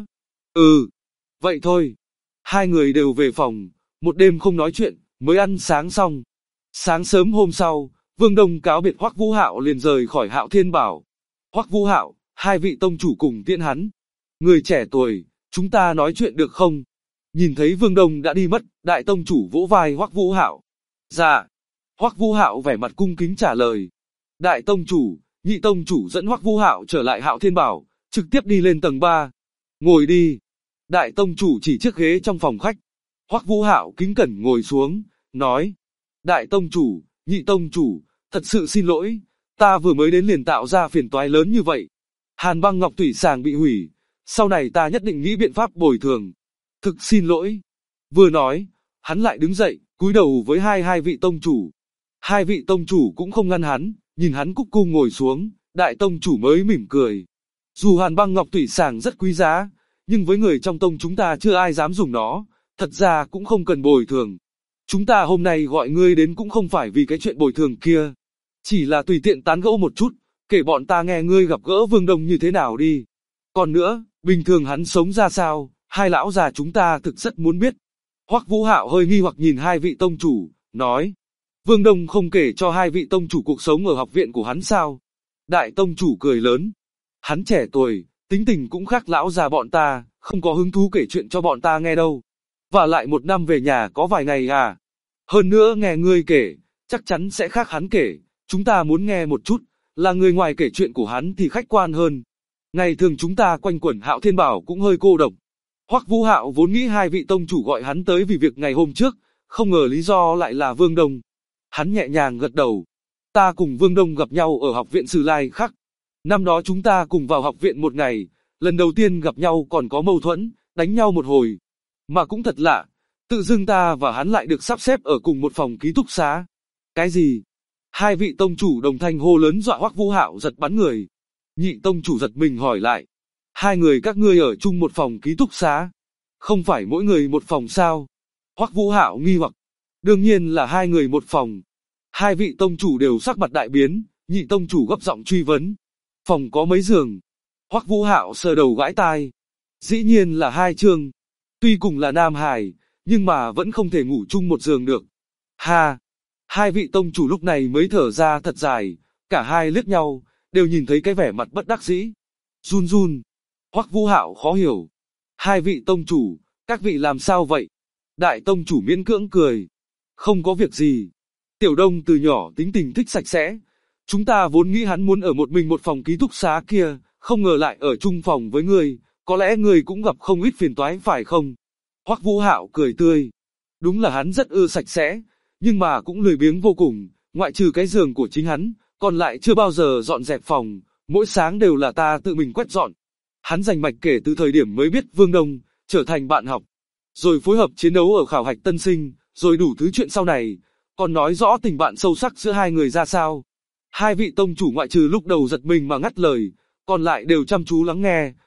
Vậy thôi. Hai người đều về phòng, một đêm không nói chuyện, mới ăn sáng xong. Sáng sớm hôm sau, Vương Đông cáo biệt Hoắc Vũ Hạo liền rời khỏi Hạo Thiên Bảo. Hoắc Vũ Hạo, hai vị tông chủ cùng tiễn hắn. Người trẻ tuổi, chúng ta nói chuyện được không? Nhìn thấy Vương Đông đã đi mất, đại tông chủ vỗ vai Hoắc Vũ Hạo. Dạ. Hoắc Vũ Hạo vẻ mặt cung kính trả lời. Đại tông chủ, nhị tông chủ dẫn Hoắc Vũ Hạo trở lại Hạo Thiên Bảo, trực tiếp đi lên tầng 3. Ngồi đi. Đại tông chủ chỉ chiếc ghế trong phòng khách. Hoắc Vũ Hạo kính cẩn ngồi xuống, nói. Đại tông chủ, nhị tông chủ, thật sự xin lỗi, ta vừa mới đến liền tạo ra phiền toái lớn như vậy. Hàn Băng Ngọc Tủy Sàng bị hủy, sau này ta nhất định nghĩ biện pháp bồi thường. Thực xin lỗi. Vừa nói, hắn lại đứng dậy, cúi đầu với hai vị tông chủ. Hai vị tông chủ cũng không ngăn hắn, nhìn hắn cúc cung ngồi xuống, đại tông chủ mới mỉm cười. Dù Hàn Băng Ngọc Tủy Sàng rất quý giá, nhưng với người trong tông chúng ta chưa ai dám dùng nó, thật ra cũng không cần bồi thường. Chúng ta hôm nay gọi ngươi đến cũng không phải vì cái chuyện bồi thường kia, chỉ là tùy tiện tán gẫu một chút, kể bọn ta nghe ngươi gặp gỡ Vương Đông như thế nào đi. Còn nữa, bình thường hắn sống ra sao, hai lão già chúng ta thực rất muốn biết. Hoắc Vũ Hạo hơi nghi hoặc nhìn hai vị tông chủ, nói. Vương Đông không kể cho hai vị tông chủ cuộc sống ở học viện của hắn sao? Đại tông chủ cười lớn. Hắn trẻ tuổi, tính tình cũng khác lão già bọn ta, không có hứng thú kể chuyện cho bọn ta nghe đâu. Và lại một năm về nhà có vài ngày à. Hơn nữa nghe ngươi kể, chắc chắn sẽ khác hắn kể. Chúng ta muốn nghe một chút, là người ngoài kể chuyện của hắn thì khách quan hơn. Ngày thường chúng ta quanh quẩn Hạo Thiên Bảo cũng hơi cô độc. Hoắc Vũ Hạo vốn nghĩ hai vị tông chủ gọi hắn tới vì việc ngày hôm trước, không ngờ lý do lại là Vương Đông. Hắn nhẹ nhàng gật đầu. Ta cùng Vương Đông gặp nhau ở học viện Sử Lai Khắc. Năm đó chúng ta cùng vào học viện một ngày, lần đầu tiên gặp nhau còn có mâu thuẫn, đánh nhau một hồi. Mà cũng thật lạ, tự dưng ta và hắn lại được sắp xếp ở cùng một phòng ký túc xá. Cái gì? Hai vị tông chủ đồng thanh hô lớn dọa Hoắc Vũ Hạo giật bắn người. Nhị tông chủ giật mình hỏi lại. Hai người các ngươi ở chung một phòng ký túc xá? Không phải mỗi người một phòng sao? Hoắc Vũ Hạo nghi hoặc. Đương nhiên là hai người một phòng. Hai vị tông chủ đều sắc mặt đại biến, nhị tông chủ gấp giọng truy vấn. Phòng có mấy giường? Hoắc Vũ Hạo sờ đầu gãi tai. Dĩ nhiên là 2 chương. Tuy cùng là nam hài, nhưng mà vẫn không thể ngủ chung một giường được. Ha! Hai vị tông chủ lúc này mới thở ra thật dài, cả hai liếc nhau, đều nhìn thấy cái vẻ mặt bất đắc dĩ. Run run. Hoắc Vũ Hạo khó hiểu. Hai vị tông chủ, các vị làm sao vậy? Đại tông chủ miễn cưỡng cười. Không có việc gì. Tiểu Đông từ nhỏ tính tình thích sạch sẽ. Chúng ta vốn nghĩ hắn muốn ở một mình một phòng ký túc xá kia, không ngờ lại ở chung phòng với ngươi, có lẽ ngươi cũng gặp không ít phiền toái phải không? Hoắc Vũ Hạo cười tươi. Đúng là hắn rất ưa sạch sẽ, nhưng mà cũng lười biếng vô cùng, ngoại trừ cái giường của chính hắn, còn lại chưa bao giờ dọn dẹp phòng, mỗi sáng đều là ta tự mình quét dọn. Hắn rành mạch kể từ thời điểm mới biết Vương Đông, trở thành bạn học, rồi phối hợp chiến đấu ở khảo hạch tân sinh, rồi đủ thứ chuyện sau này, còn nói rõ tình bạn sâu sắc giữa hai người ra sao. Hai vị tông chủ ngoại trừ lúc đầu giật mình mà ngắt lời, còn lại đều chăm chú lắng nghe,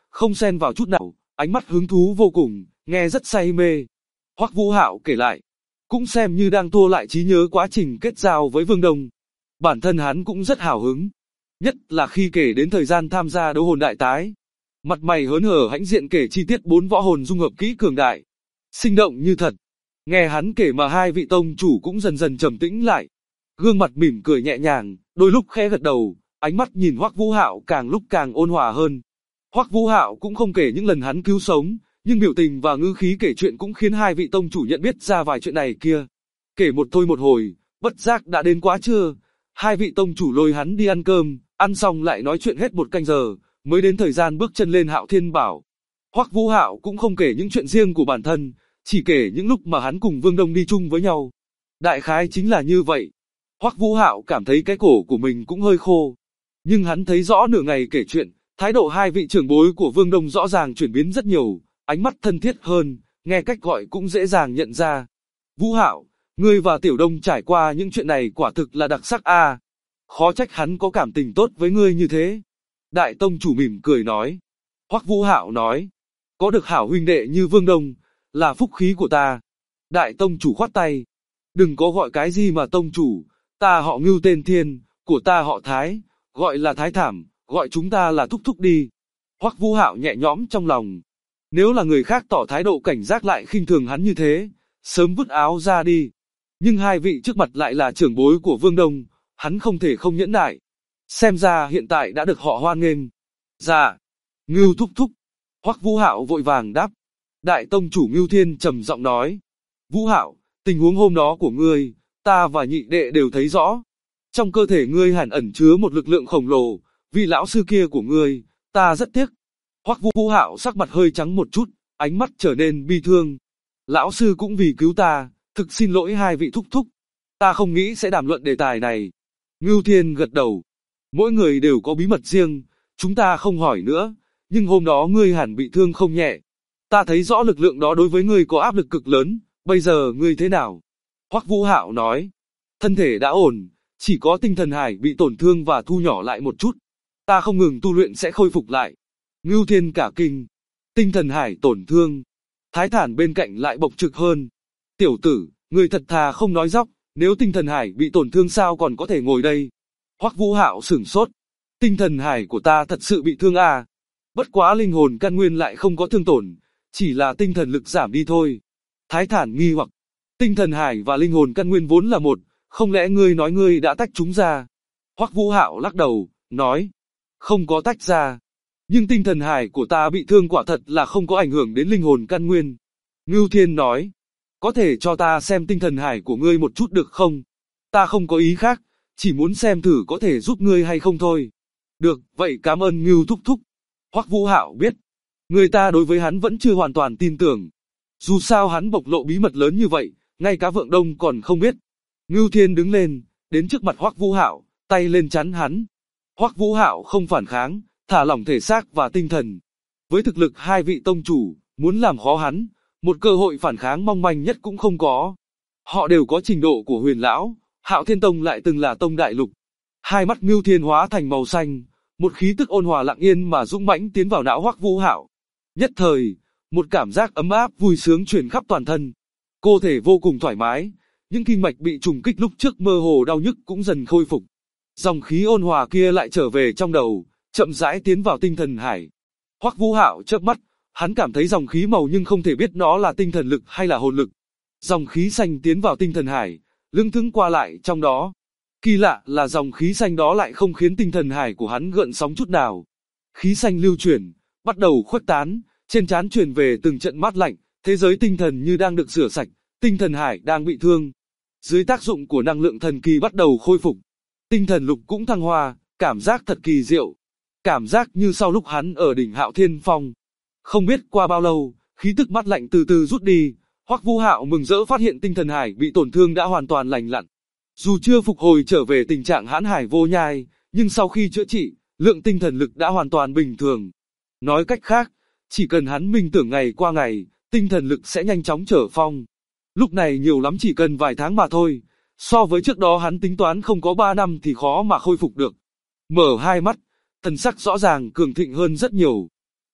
không xen vào chút nào, ánh mắt hứng thú vô cùng, nghe rất say mê. Hoắc Vũ Hạo kể lại, cũng xem như đang tua lại trí nhớ quá trình kết giao với Vương Đông. Bản thân hắn cũng rất hào hứng, nhất là khi kể đến thời gian tham gia đấu hồn đại tái. Mặt mày hớn hở hãnh diện kể chi tiết 4 võ hồn dung hợp kỹ cường đại, sinh động như thật. Nghe hắn kể mà hai vị tông chủ cũng dần dần trầm tĩnh lại, gương mặt mỉm cười nhẹ nhàng, đôi lúc khẽ gật đầu, ánh mắt nhìn Hoắc Vũ Hạo càng lúc càng ôn hòa hơn. Hoắc Vũ Hạo cũng không kể những lần hắn cứu sống, nhưng biểu tình và ngữ khí kể chuyện cũng khiến hai vị tông chủ nhận biết ra vài chuyện này kia. Kể một thôi một hồi, bất giác đã đến quá trưa, hai vị tông chủ lôi hắn đi ăn cơm, ăn xong lại nói chuyện hết 1 canh giờ, mới đến thời gian bước chân lên Hạo Thiên Bảo. Hoắc Vũ Hạo cũng không kể những chuyện riêng của bản thân, chỉ kể những lúc mà hắn cùng Vương Đông đi chung với nhau. Đại khái chính là như vậy. Hoắc Vũ Hạo cảm thấy cái cổ của mình cũng hơi khô, nhưng hắn thấy rõ nửa ngày kể chuyện, thái độ hai vị trưởng bối của Vương Đông rõ ràng chuyển biến rất nhiều, ánh mắt thân thiết hơn, nghe cách gọi cũng dễ dàng nhận ra. Vũ Hạo, ngươi và Tiểu Đông trải qua những chuyện này quả thực là đặc sắc a. Khó trách hắn có cảm tình tốt với ngươi như thế. Đại tông chủ mỉm cười nói. Hoắc Vũ Hạo nói, có được hảo huynh đệ như Vương Đông, là phúc khí của ta. Đại tông chủ khoát tay, đừng có gọi cái gì mà tông chủ, ta họ Ngưu tên Thiên, của ta họ Thái, gọi là Thái Thảm, gọi chúng ta là thúc thúc đi. Hoắc Vũ Hạo nhẹ nhõm trong lòng. Nếu là người khác tỏ thái độ cảnh giác lại khinh thường hắn như thế, sớm vứt áo ra đi. Nhưng hai vị trước mặt lại là trưởng bối của Vương Đông, hắn không thể không nhẫn nại. Xem ra hiện tại đã được họ hoan nghênh. Dạ, Ngưu thúc thúc. Hoắc Vũ Hạo vội vàng đáp. Đại tông chủ Ngưu Thiên trầm giọng nói. Vũ Hạo, tình huống hôm đó của ngươi, ta và nhị đệ đều thấy rõ. Trong cơ thể ngươi hẳn ẩn chứa một lực lượng khổng lồ, vì lão sư kia của ngươi, ta rất tiếc. Hoắc Vũ Hạo sắc mặt hơi trắng một chút, ánh mắt trở nên bi thương. Lão sư cũng vì cứu ta, thực xin lỗi hai vị thúc thúc. Ta không nghĩ sẽ đàm luận đề tài này. Ngưu Thiên gật đầu. Mỗi người đều có bí mật riêng, chúng ta không hỏi nữa, nhưng hôm đó ngươi hẳn bị thương không nhẹ. Ta thấy rõ lực lượng đó đối với ngươi có áp lực cực lớn, bây giờ ngươi thế nào? Hoắc Vũ Hạo nói, thân thể đã ổn, chỉ có tinh thần hải bị tổn thương và thu nhỏ lại một chút. Ta không ngừng tu luyện sẽ khôi phục lại. Ngưu Thiên cả kinh, tinh thần hải tổn thương. Thái Thản bên cạnh lại bộc trực hơn. Tiểu tử, ngươi thật thà không nói dóc, nếu tinh thần hải bị tổn thương sao còn có thể ngồi đây? Hoắc Vũ Hạo sửng sốt. Tinh thần hải của ta thật sự bị thương à? Bất quá linh hồn căn nguyên lại không có thương tổn, chỉ là tinh thần lực giảm đi thôi. Thái Thản nghi hoặc, tinh thần hải và linh hồn căn nguyên vốn là một, không lẽ ngươi nói ngươi đã tách chúng ra? Hoắc Vũ Hạo lắc đầu, nói, không có tách ra. Nhưng tinh thần hải của ta bị thương quả thật là không có ảnh hưởng đến linh hồn căn nguyên. Ngưu Thiên nói, có thể cho ta xem tinh thần hải của ngươi một chút được không? Ta không có ý khác, chỉ muốn xem thử có thể giúp ngươi hay không thôi. Được, vậy cảm ơn Ngưu thúc thúc. Hoắc Vũ Hạo biết, người ta đối với hắn vẫn chưa hoàn toàn tin tưởng. Dù sao hắn bộc lộ bí mật lớn như vậy, ngay cả Vượng Đông còn không biết. Ngưu Thiên đứng lên, đến trước mặt Hoắc Vũ Hạo, tay lên chắn hắn. Hoắc Vũ Hạo không phản kháng, thả lỏng thể xác và tinh thần. Với thực lực hai vị tông chủ, muốn làm khó hắn, một cơ hội phản kháng mong manh nhất cũng không có. Họ đều có trình độ của Huyền lão, Hạo Thiên Tông lại từng là tông đại lục. Hai mắt Ngưu Thiên hóa thành màu xanh, một khí tức ôn hòa lặng yên mà dũng mãnh tiến vào não Hoắc Vũ Hạo. Nhất thời, một cảm giác ấm áp vui sướng truyền khắp toàn thân. Cơ thể vô cùng thoải mái, những kinh mạch bị trùng kích lúc trước mơ hồ đau nhức cũng dần khôi phục. Dòng khí ôn hòa kia lại trở về trong đầu, chậm rãi tiến vào tinh thần hải. Hoắc Vũ Hạo chớp mắt, hắn cảm thấy dòng khí màu nhưng không thể biết nó là tinh thần lực hay là hồn lực. Dòng khí xanh tiến vào tinh thần hải, lững thững qua lại trong đó. Kỳ lạ là dòng khí xanh đó lại không khiến tinh thần hải của hắn gợn sóng chút nào. Khí xanh lưu chuyển, bắt đầu khuếch tán, trên trán truyền về từng trận mát lạnh, thế giới tinh thần như đang được rửa sạch, tinh thần hải đang bị thương. Dưới tác dụng của năng lượng thần kỳ bắt đầu khôi phục. Tinh thần lục cũng thăng hoa, cảm giác thật kỳ diệu. Cảm giác như sau lúc hắn ở đỉnh Hạo Thiên Phong. Không biết qua bao lâu, khí tức mát lạnh từ từ rút đi, Hoắc Vũ Hạo mừng rỡ phát hiện tinh thần hải bị tổn thương đã hoàn toàn lành lặn. Dù chưa phục hồi trở về tình trạng hãn hải vô nhai, nhưng sau khi chữa trị, lượng tinh thần lực đã hoàn toàn bình thường. Nói cách khác, chỉ cần hắn minh tưởng ngày qua ngày, tinh thần lực sẽ nhanh chóng trở phong. Lúc này nhiều lắm chỉ cần vài tháng mà thôi, so với trước đó hắn tính toán không có 3 năm thì khó mà khôi phục được. Mở hai mắt, thần sắc rõ ràng cường thịnh hơn rất nhiều.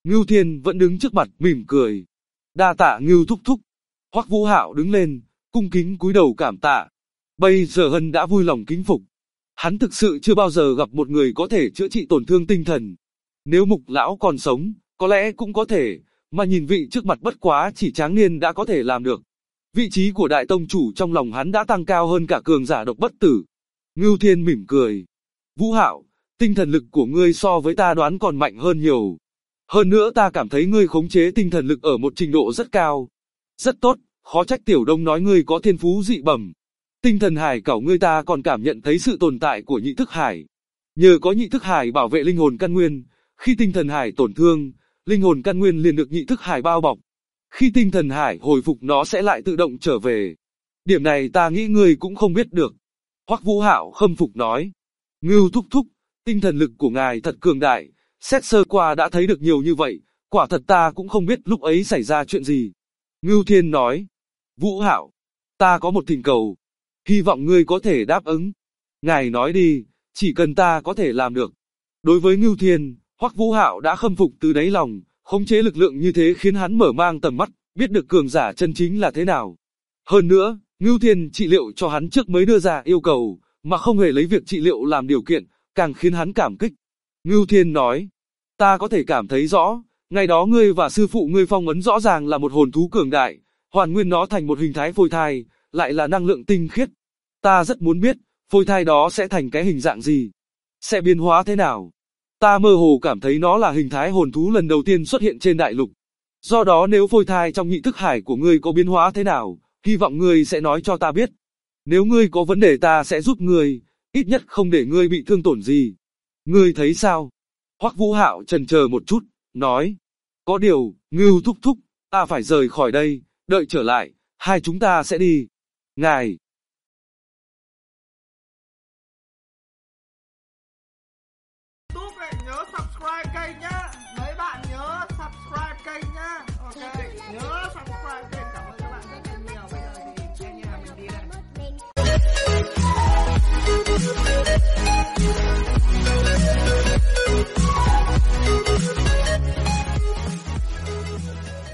Ngưu Thiên vẫn đứng trước mặt mỉm cười. Đa tạ Ngưu thúc thúc. Hoắc Vũ Hạo đứng lên, cung kính cúi đầu cảm tạ. Bây giờ hắn đã vui lòng kính phục. Hắn thực sự chưa bao giờ gặp một người có thể chữa trị tổn thương tinh thần. Nếu Mục lão còn sống, có lẽ cũng có thể, mà nhìn vị trước mặt bất quá chỉ tráng niên đã có thể làm được. Vị trí của đại tông chủ trong lòng hắn đã tăng cao hơn cả cường giả độc bất tử. Ngưu Thiên mỉm cười. Vũ Hạo, tinh thần lực của ngươi so với ta đoán còn mạnh hơn nhiều. Hơn nữa ta cảm thấy ngươi khống chế tinh thần lực ở một trình độ rất cao. Rất tốt, khó trách Tiểu Đông nói ngươi có thiên phú dị bẩm. Tinh thần hải cẩu ngươi ta còn cảm nhận thấy sự tồn tại của nhị thức hải. Nhờ có nhị thức hải bảo vệ linh hồn căn nguyên, khi tinh thần hải tổn thương, linh hồn căn nguyên liền được nhị thức hải bao bọc. Khi tinh thần hải hồi phục nó sẽ lại tự động trở về. Điểm này ta nghĩ ngươi cũng không biết được. Hoắc Vũ Hạo khâm phục nói. Ngưu thúc thúc, tinh thần lực của ngài thật cường đại, xét sơ qua đã thấy được nhiều như vậy, quả thật ta cũng không biết lúc ấy xảy ra chuyện gì. Ngưu Thiên nói. Vũ Hạo, ta có một thỉnh cầu, hy vọng ngươi có thể đáp ứng. Ngài nói đi, chỉ cần ta có thể làm được. Đối với Ngưu Thiên, Hoắc Vũ Hạo đã khâm phục từ đáy lòng, khống chế lực lượng như thế khiến hắn mở mang tầm mắt, biết được cường giả chân chính là thế nào. Hơn nữa, Ngưu Thiên trị liệu cho hắn trước mới đưa ra yêu cầu, mà không hề lấy việc trị liệu làm điều kiện, càng khiến hắn cảm kích. Ngưu Thiên nói, ta có thể cảm thấy rõ, ngày đó ngươi và sư phụ ngươi phong ấn rõ ràng là một hồn thú cường đại, hoàn nguyên nó thành một hình thái phôi thai, lại là năng lượng tinh khiết. Ta rất muốn biết, phôi thai đó sẽ thành cái hình dạng gì? Sẽ biến hóa thế nào? Ta mơ hồ cảm thấy nó là hình thái hồn thú lần đầu tiên xuất hiện trên đại lục. Do đó nếu phôi thai trong nhị thức hải của ngươi có biến hóa thế nào, hy vọng ngươi sẽ nói cho ta biết. Nếu ngươi có vấn đề ta sẽ giúp ngươi, ít nhất không để ngươi bị thương tổn gì. Ngươi thấy sao? Hoắc Vũ Hạo chần chờ một chút, nói. Có điều, Ngưu thúc thúc, ta phải rời khỏi đây, đợi trở lại, hai chúng ta sẽ đi. Ngài,